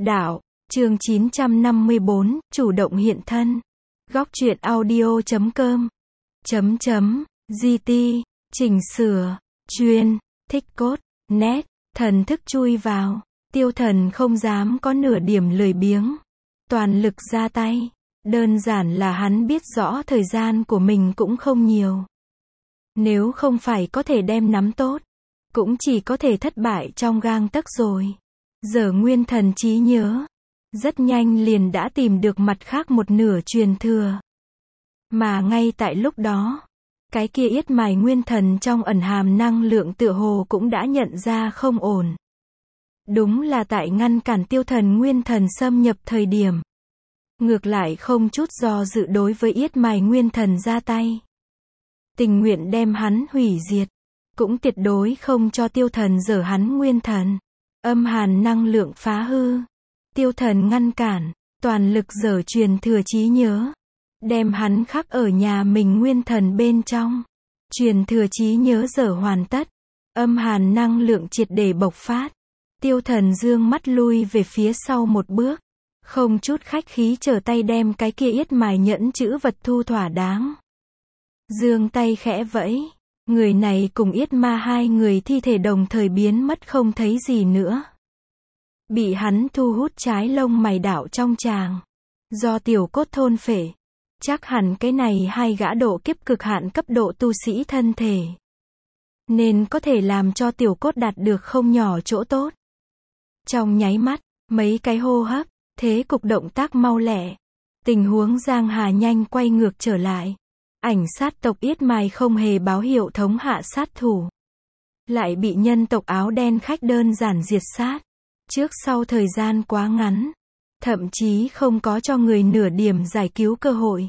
Đạo, chương 954, chủ động hiện thân. Góc truyện audio.com. GT, chỉnh sửa, chuyên, thích cốt, nét, thần thức chui vào. Tiêu Thần không dám có nửa điểm lười biếng. Toàn lực ra tay. Đơn giản là hắn biết rõ thời gian của mình cũng không nhiều. Nếu không phải có thể đem nắm tốt, cũng chỉ có thể thất bại trong gang tấc rồi. Giờ nguyên thần trí nhớ, rất nhanh liền đã tìm được mặt khác một nửa truyền thừa. Mà ngay tại lúc đó, cái kia yết mài nguyên thần trong ẩn hàm năng lượng tựa hồ cũng đã nhận ra không ổn. Đúng là tại ngăn cản Tiêu Thần nguyên thần xâm nhập thời điểm. Ngược lại không chút do dự đối với yết mài nguyên thần ra tay. Tình nguyện đem hắn hủy diệt, cũng tuyệt đối không cho Tiêu Thần giở hắn nguyên thần. Âm hàn năng lượng phá hư. Tiêu Thần ngăn cản, toàn lực giở truyền thừa trí nhớ. Đem hắn khắc ở nhà mình nguyên thần bên trong. Truyền thừa trí nhớ giở hoàn tất. Âm hàn năng lượng triệt để bộc phát. Tiêu Thần dương mắt lui về phía sau một bước. Không chút khách khí trở tay đem cái kia yết mài nhẫn chữ vật thu thỏa đáng. Dương tay khẽ vẫy. Người này cùng yết ma hai người thi thể đồng thời biến mất không thấy gì nữa. Bị hắn thu hút trái lông mày đảo trong tràng. Do tiểu cốt thôn phệ. Chắc hẳn cái này hai gã độ kiếp cực hạn cấp độ tu sĩ thân thể. Nên có thể làm cho tiểu cốt đạt được không nhỏ chỗ tốt. Trong nháy mắt, mấy cái hô hấp, thế cục động tác mau lẹ. Tình huống Giang Hà nhanh quay ngược trở lại. Ảnh sát tộc yết mài không hề báo hiệu thống hạ sát thủ. Lại bị nhân tộc áo đen khách đơn giản diệt sát. Trước sau thời gian quá ngắn. Thậm chí không có cho người nửa điểm giải cứu cơ hội.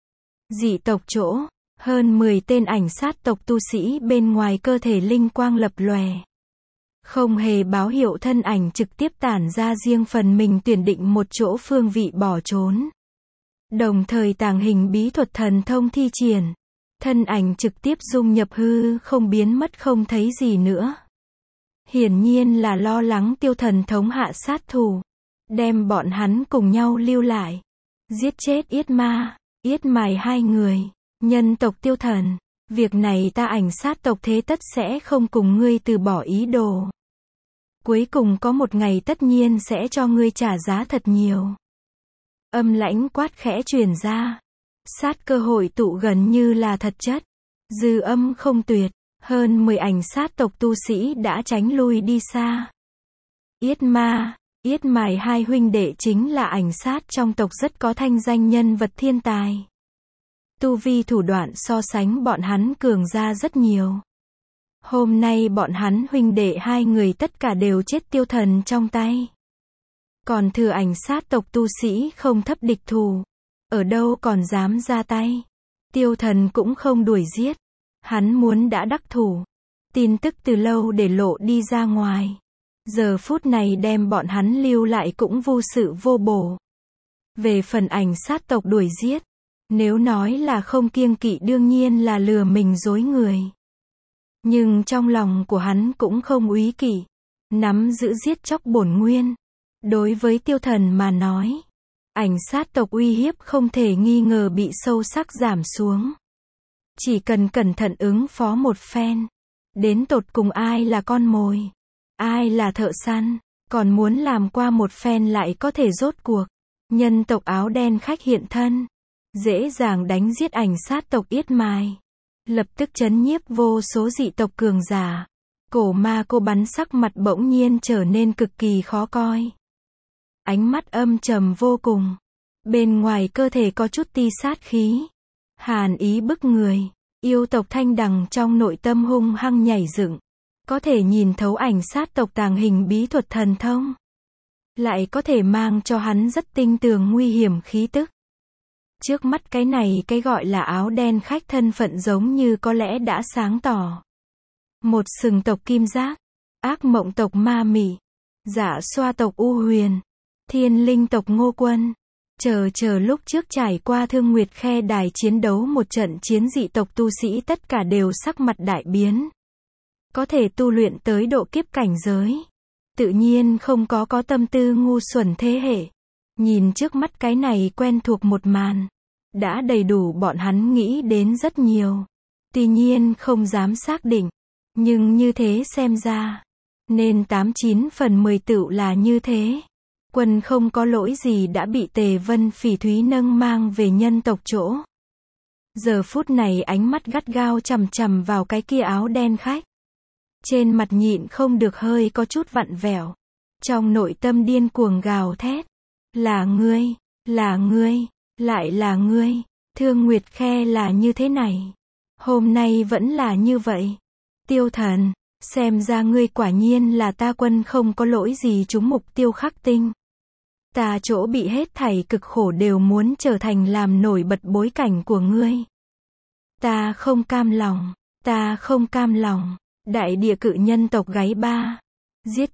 Dị tộc chỗ, hơn 10 tên ảnh sát tộc tu sĩ bên ngoài cơ thể linh quang lập lòe. Không hề báo hiệu thân ảnh trực tiếp tản ra riêng phần mình tuyển định một chỗ phương vị bỏ trốn. Đồng thời tàng hình bí thuật thần thông thi triển. Thân ảnh trực tiếp dung nhập hư không biến mất không thấy gì nữa. Hiển nhiên là lo lắng Tiêu Thần thống hạ sát thủ. Đem bọn hắn cùng nhau lưu lại. Giết chết yết ma, yết mài hai người. Nhân tộc Tiêu Thần. Việc này ta ảnh sát tộc thế tất sẽ không cùng ngươi từ bỏ ý đồ. Cuối cùng có một ngày tất nhiên sẽ cho ngươi trả giá thật nhiều. Âm lãnh quát khẽ truyền ra. Sát cơ hội tụ gần như là thật chất. Dư âm không tuyệt. Hơn 10 ảnh sát tộc tu sĩ đã tránh lui đi xa. Yết ma, yết mài hai huynh đệ chính là ảnh sát trong tộc rất có thanh danh nhân vật thiên tài. Tu vi thủ đoạn so sánh bọn hắn cường ra rất nhiều. Hôm nay bọn hắn huynh đệ hai người tất cả đều chết Tiêu Thần trong tay. Còn thừa ảnh sát tộc tu sĩ không thấp địch thủ. Ở đâu còn dám ra tay. Tiêu Thần cũng không đuổi giết. Hắn muốn đã đắc thủ. Tin tức từ lâu để lộ đi ra ngoài. Giờ phút này đem bọn hắn lưu lại cũng vô sự vô bổ. Về phần ảnh sát tộc đuổi giết. Nếu nói là không kiêng kỵ đương nhiên là lừa mình dối người. Nhưng trong lòng của hắn cũng không úy kỵ. Nắm giữ giết chóc bổn nguyên. Đối với Tiêu Thần mà nói. Ảnh sát tộc uy hiếp không thể nghi ngờ bị sâu sắc giảm xuống. Chỉ cần cẩn thận ứng phó một phen. Đến tột cùng ai là con mồi. Ai là thợ săn. Còn muốn làm qua một phen lại có thể rốt cuộc. Nhân tộc áo đen khách hiện thân. Dễ dàng đánh giết ảnh sát tộc yết mài. Lập tức chấn nhiếp vô số dị tộc cường giả. Cổ ma cô bắn sắc mặt bỗng nhiên trở nên cực kỳ khó coi. Ánh mắt âm trầm vô cùng. Bên ngoài cơ thể có chút ti sát khí. Hàn ý bức người. Yêu tộc thanh đằng trong nội tâm hung hăng nhảy dựng. Có thể nhìn thấu ảnh sát tộc tàng hình bí thuật thần thông. Lại có thể mang cho hắn rất tinh tường nguy hiểm khí tức. Trước mắt cái này cái gọi là áo đen khách thân phận giống như có lẽ đã sáng tỏ. Một sừng tộc kim giác. Ác mộng tộc ma mị. Dạ xoa tộc u huyền. Thiên linh tộc ngô quân. Chờ lúc trước trải qua Thương Nguyệt Khe đài chiến đấu một trận chiến dị tộc tu sĩ tất cả đều sắc mặt đại biến. Có thể tu luyện tới độ kiếp cảnh giới. tự nhiên không có tâm tư ngu xuẩn thế hệ. Nhìn trước mắt cái này quen thuộc một màn, đã đầy đủ bọn hắn nghĩ đến rất nhiều. Tuy nhiên không dám xác định, nhưng như thế xem ra, nên 89/10 tựu là như thế. Quân không có lỗi gì đã bị Tề Vân Phỉ Thúy nâng mang về nhân tộc chỗ. Giờ phút này ánh mắt gắt gao chằm chằm vào cái kia áo đen khách. Trên mặt nhịn không được hơi có chút vặn vẹo. Trong nội tâm điên cuồng gào thét. Là ngươi, lại là ngươi. Thương Nguyệt Khe là như thế này. Hôm nay vẫn là như vậy. Tiêu Thần, xem ra ngươi quả nhiên là ta Quân không có lỗi gì trúng mục tiêu khắc tinh. Ta chỗ bị hết thảy cực khổ đều muốn trở thành làm nổi bật bối cảnh của ngươi. Ta không cam lòng. Đại địa cự nhân tộc gáy ba. Giết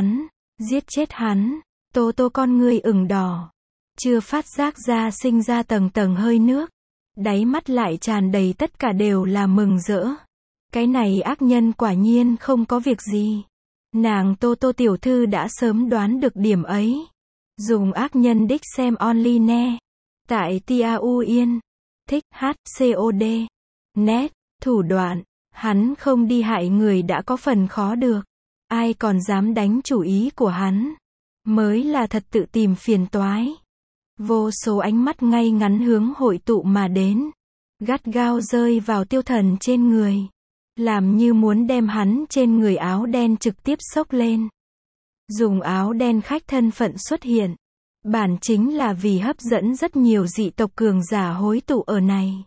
chết hắn. Tô tô con ngươi ửng đỏ. Chưa phát giác ra sinh ra tầng tầng hơi nước. Đáy mắt lại tràn đầy tất cả đều là mừng rỡ. Cái này ác nhân quả nhiên không có việc gì. Nàng Tô Tô tiểu thư đã sớm đoán được điểm ấy. Dùng ác nhân đích xem online. Tại Tiau Yên. Thích HCOD. Net. Thủ đoạn. Hắn không đi hại người đã có phần khó được. Ai còn dám đánh chủ ý của hắn. Mới là thật tự tìm phiền toái. Vô số ánh mắt ngay ngắn hướng hội tụ mà đến. Gắt gao rơi vào Tiêu Thần trên người. Làm như muốn đem hắn trên người áo đen trực tiếp xốc lên. Dùng áo đen khách thân phận xuất hiện. Bản chính là vì hấp dẫn rất nhiều dị tộc cường giả hối tụ ở này.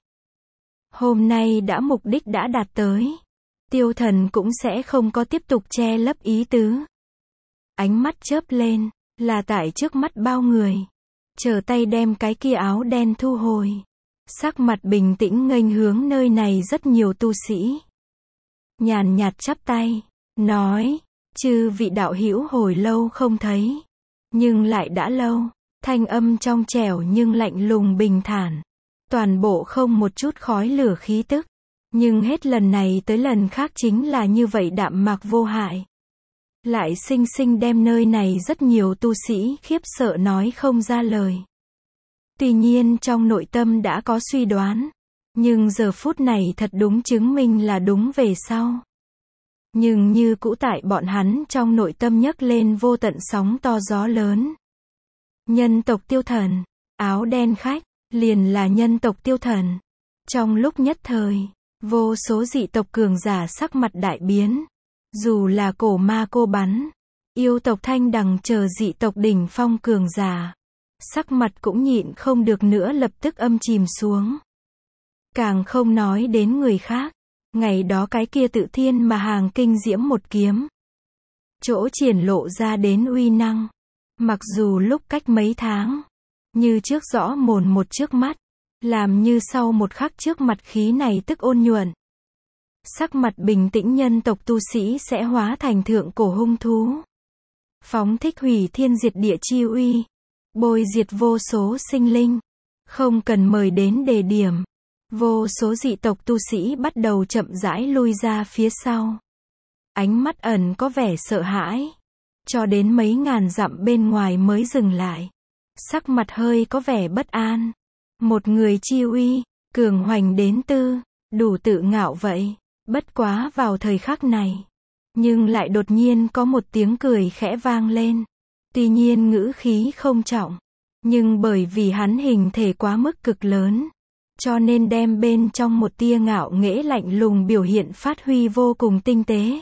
Hôm nay đã mục đích đã đạt tới. Tiêu Thần cũng sẽ không có tiếp tục che lấp ý tứ. Ánh mắt chớp lên, là tại trước mắt bao người. Chờ tay đem cái kia áo đen thu hồi. Sắc mặt bình tĩnh nghênh hướng nơi này rất nhiều tu sĩ. Nhàn nhạt chắp tay, nói, chư vị đạo hữu hồi lâu không thấy. Nhưng lại đã lâu, thanh âm trong trẻo nhưng lạnh lùng bình thản. Toàn bộ không một chút khói lửa khí tức. Nhưng hết lần này tới lần khác chính là như vậy đạm mạc vô hại. Lại sinh sinh đem nơi này rất nhiều tu sĩ khiếp sợ nói không ra lời. Tuy nhiên trong nội tâm đã có suy đoán. Nhưng giờ phút này thật đúng chứng minh là đúng về sau. Nhưng như cũ tại bọn hắn trong nội tâm nhấc lên vô tận sóng to gió lớn. Nhân tộc Tiêu Thần, áo đen khách, liền là nhân tộc Tiêu Thần. Trong lúc nhất thời, vô số dị tộc cường giả sắc mặt đại biến. Dù là cổ ma cô bắn, yêu tộc Thanh Đằng chờ dị tộc đỉnh phong cường giả. Sắc mặt cũng nhịn không được nữa lập tức âm chìm xuống. Càng không nói đến người khác. Ngày đó cái kia tự thiên mà hàng kinh diễm một kiếm. Chỗ triển lộ ra đến uy năng. Mặc dù lúc cách mấy tháng. Như trước rõ mồn một trước mắt. Làm như sau một khắc trước mặt khí này tức ôn nhuận. Sắc mặt bình tĩnh nhân tộc tu sĩ sẽ hóa thành thượng cổ hung thú. Phóng thích hủy thiên diệt địa chi uy. Bồi diệt vô số sinh linh. Không cần mời đến đề điểm. Vô số dị tộc tu sĩ bắt đầu chậm rãi lui ra phía sau. Ánh mắt ẩn có vẻ sợ hãi. Cho đến mấy ngàn dặm bên ngoài mới dừng lại. Sắc mặt hơi có vẻ bất an. Một người chi uy, cường hoành đến tư, đủ tự ngạo vậy. Bất quá vào thời khắc này. Nhưng lại đột nhiên có một tiếng cười khẽ vang lên. Tuy nhiên ngữ khí không trọng. Nhưng bởi vì hắn hình thể quá mức cực lớn. Cho nên đem bên trong một tia ngạo nghễ lạnh lùng biểu hiện phát huy vô cùng tinh tế.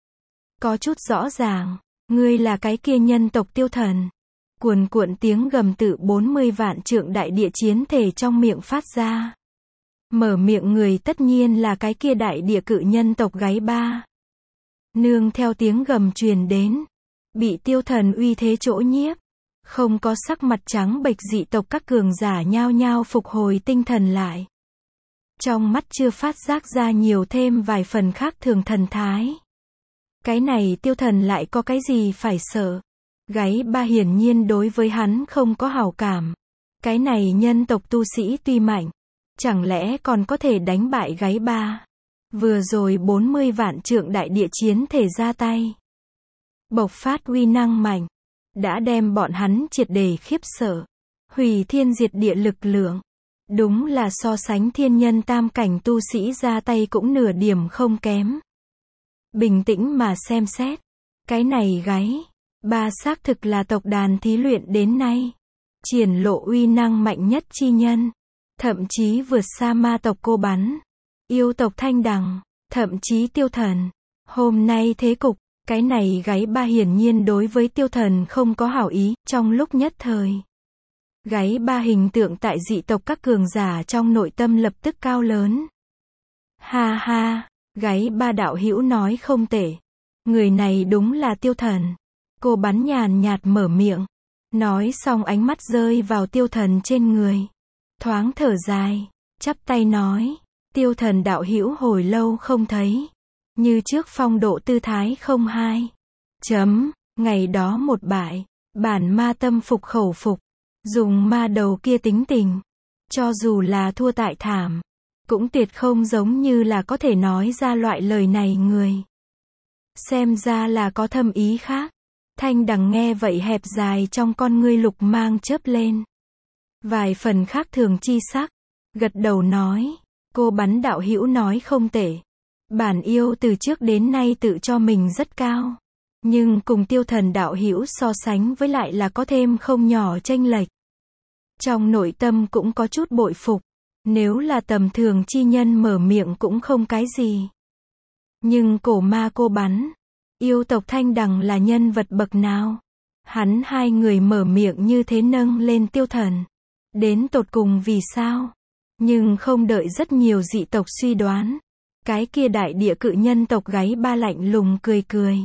Có chút rõ ràng, ngươi là cái kia nhân tộc Tiêu Thần. Cuồn cuộn tiếng gầm tự 40 vạn trượng đại địa chiến thể trong miệng phát ra. Mở miệng người tất nhiên là cái kia đại địa cự nhân tộc gáy ba. Nương theo tiếng gầm truyền đến. Bị Tiêu Thần uy thế chỗ nhiếp. Không có sắc mặt trắng bệch dị tộc các cường giả nhao nhao phục hồi tinh thần lại. Trong mắt chưa phát giác ra nhiều thêm vài phần khác thường thần thái. Cái này Tiêu Thần lại có cái gì phải sợ. Gáy ba hiển nhiên đối với hắn không có hảo cảm. Cái này nhân tộc tu sĩ tuy mạnh. Chẳng lẽ còn có thể đánh bại gáy ba. Vừa rồi 40 vạn trượng đại địa chiến thể ra tay. bộc phát uy năng mạnh, đã đem bọn hắn triệt để khiếp sợ, hủy thiên diệt địa lực lượng. Đúng là so sánh thiên nhân tam cảnh tu sĩ ra tay cũng nửa điểm không kém. Bình tĩnh mà xem xét, cái này gáy ba xác thực là tộc đàn thí luyện đến nay triển lộ uy năng mạnh nhất chi nhân, thậm chí vượt xa ma tộc Cô Bắn, yêu tộc Thanh Đằng, thậm chí Tiêu Thần. Hôm nay thế cục, cái này gáy ba hiển nhiên đối với Tiêu Thần không có hảo ý, trong lúc nhất thời. Gáy ba hình tượng tại dị tộc các cường giả trong nội tâm lập tức cao lớn. Ha ha, gáy ba đạo hữu nói không tệ. Người này đúng là Tiêu Thần. Cô Bắn nhàn nhạt mở miệng. Nói xong ánh mắt rơi vào Tiêu Thần trên người. Thoáng thở dài, chắp tay nói. Tiêu Thần đạo hữu hồi lâu không thấy. Như trước phong độ tư thái không hai. Ngày đó một bại, bản ma tâm phục khẩu phục. Dùng ma đầu kia tính tình. Cho dù là thua tại thảm, cũng tuyệt không giống như là có thể nói ra loại lời này người. Xem ra là có thâm ý khác. Thanh Đằng nghe vậy hẹp dài trong con ngươi lục mang chớp lên. Vài phần khác thường chi sắc. Gật đầu nói. Cô Bắn đạo hữu nói không tệ. Bản yêu từ trước đến nay tự cho mình rất cao. Nhưng cùng Tiêu Thần đạo hữu so sánh với lại là có thêm không nhỏ chênh lệch. Trong nội tâm cũng có chút bội phục. Nếu là tầm thường chi nhân mở miệng cũng không cái gì. Nhưng cổ ma Cô Bắn, yêu tộc Thanh Đằng là nhân vật bậc nào? Hắn hai người mở miệng như thế nâng lên Tiêu Thần. Đến tột cùng vì sao? Nhưng không đợi rất nhiều dị tộc suy đoán. Cái kia đại địa cự nhân tộc gáy ba lạnh lùng cười cười.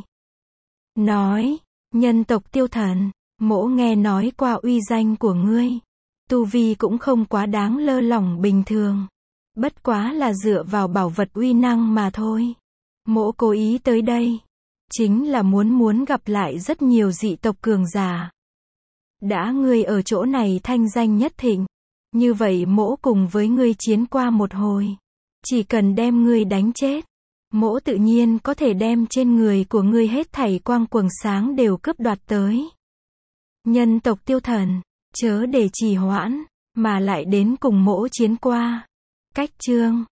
Nói, nhân tộc Tiêu Thần, mỗ nghe nói qua uy danh của ngươi. Tu vi cũng không quá đáng lơ lỏng bình thường. Bất quá là dựa vào bảo vật uy năng mà thôi. Mỗ cố ý tới đây. Chính là muốn gặp lại rất nhiều dị tộc cường giả. Đã ngươi ở chỗ này thanh danh nhất thịnh. Như vậy mỗ cùng với ngươi chiến qua một hồi. Chỉ cần đem ngươi đánh chết. Mỗ tự nhiên có thể đem trên người của ngươi hết thảy quang quầng sáng đều cướp đoạt tới. Nhân tộc Tiêu Thần, chớ để trì hoãn, mà lại đến cùng mỗ chiến qua. Cách chương